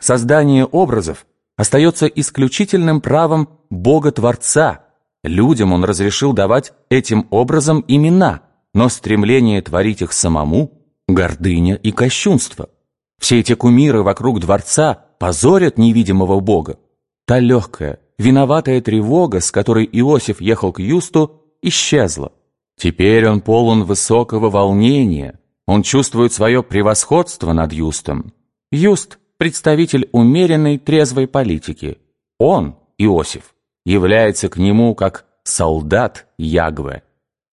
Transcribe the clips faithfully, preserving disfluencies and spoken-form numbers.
Создание образов остается исключительным правом Бога-Творца. Людям он разрешил давать этим образом имена, но стремление творить их самому – гордыня и кощунство. Все эти кумиры вокруг дворца позорят невидимого Бога. Та легкая, виноватая тревога, с которой Иосиф ехал к Юсту, исчезла. Теперь он полон высокого волнения. Он чувствует свое превосходство над Юстом. Юст – представитель умеренной, трезвой политики. Он, Иосиф, является к нему как солдат Ягве.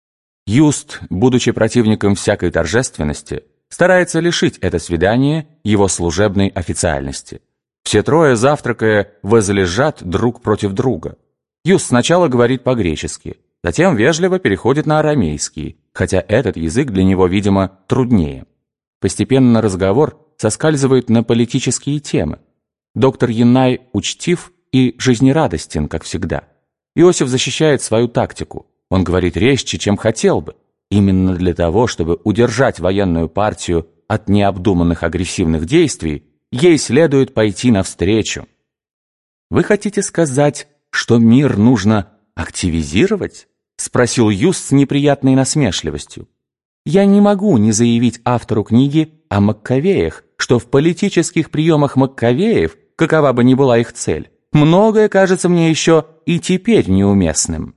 Юст, будучи противником всякой торжественности, старается лишить это свидание его служебной официальности. Все трое, завтракая, возлежат друг против друга. Юст сначала говорит по-гречески, затем вежливо переходит на арамейский, хотя этот язык для него, видимо, труднее. Постепенно разговор соскальзывает на политические темы. Доктор Яннай учтив и жизнерадостен, как всегда. Иосиф защищает свою тактику. Он говорит резче, чем хотел бы. Именно для того, чтобы удержать военную партию от необдуманных агрессивных действий, ей следует пойти навстречу. «Вы хотите сказать, что мир нужно активизировать?» — спросил Юст с неприятной насмешливостью. «Я не могу не заявить автору книги о Маккавеях, что в политических приемах Маккавеев, какова бы ни была их цель, многое кажется мне еще и теперь неуместным».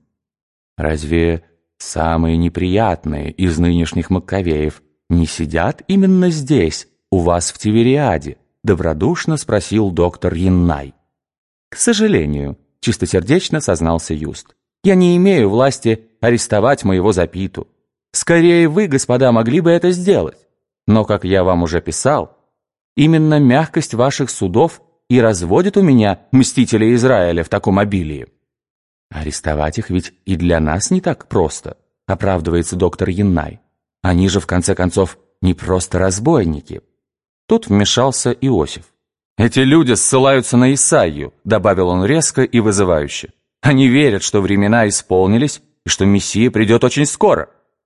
«Разве самые неприятные из нынешних Маккавеев не сидят именно здесь, у вас в Тивериаде?» — добродушно спросил доктор Яннай. «К сожалению», — чистосердечно сознался Юст, «я не имею власти арестовать моего Запиту. Скорее вы, господа, могли бы это сделать. Но, как я вам уже писал, именно мягкость ваших судов и разводит у меня мстителей Израиля в таком обилии». «Арестовать их ведь и для нас не так просто», — оправдывается доктор Яннай. «Они же, в конце концов, не просто разбойники». Тут вмешался Иосиф. «Эти люди ссылаются на Исаию», — добавил он резко и вызывающе. «Они верят, что времена исполнились и что Мессия придет очень скоро».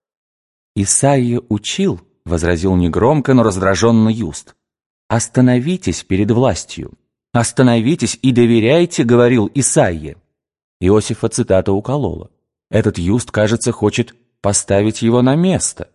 «Исаия учил», — возразил негромко, но раздраженно Юст. «Остановитесь перед властью. Остановитесь и доверяйте», — говорил Исаия. Иосифа цитата уколола. Этот Юст, кажется, хочет поставить его на место.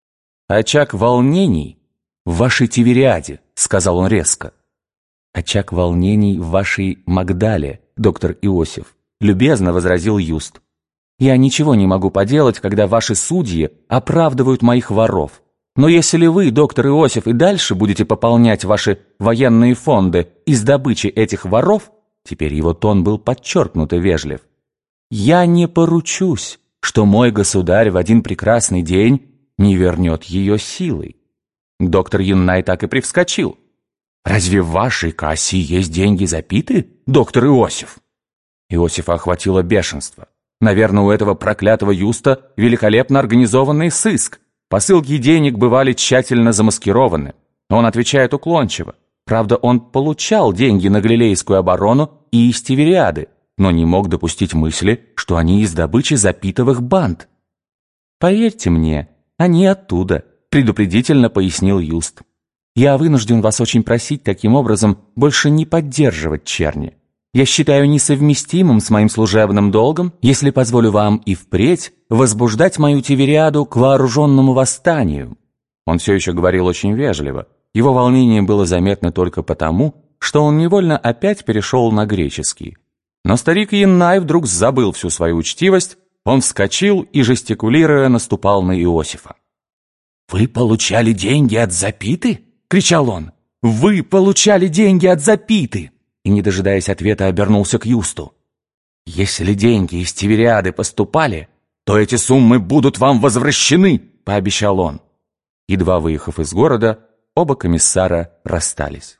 «Очаг волнений в вашей Тивериаде», — сказал он резко. «Очаг волнений в вашей Магдале, доктор Иосиф», — любезно возразил Юст. «Я ничего не могу поделать, когда ваши судьи оправдывают моих воров. Но если вы, доктор Иосиф, и дальше будете пополнять ваши военные фонды из добычи этих воров», теперь его тон был подчеркнуто вежлив, «я не поручусь, что мой государь в один прекрасный день не вернет ее силой». Доктор Яннай так и привскочил. «Разве в вашей кассе есть деньги Запиты, доктор Иосиф?» Иосифа охватило бешенство. Наверное, у этого проклятого Юста великолепно организованный сыск. Посылки денег бывали тщательно замаскированы. Он отвечает уклончиво. Правда, он получал деньги на Галилейскую оборону и из Тивериады, но не мог допустить мысли, что они из добычи Запитовых банд. «Поверьте мне, они оттуда», — предупредительно пояснил Юст. «Я вынужден вас очень просить таким образом больше не поддерживать черни. Я считаю несовместимым с моим служебным долгом, если позволю вам и впредь возбуждать мою Тивериаду к вооруженному восстанию». Он все еще говорил очень вежливо. Его волнение было заметно только потому, что он невольно опять перешел на греческий. Но старик Яннай вдруг забыл всю свою учтивость, он вскочил и, жестикулируя, наступал на Иосифа. «Вы получали деньги от Запиты?» — кричал он. «Вы получали деньги от Запиты!» И, не дожидаясь ответа, обернулся к Юсту. «Если деньги из Тивериады поступали, то эти суммы будут вам возвращены!» — пообещал он. Едва выехав из города, оба комиссара расстались.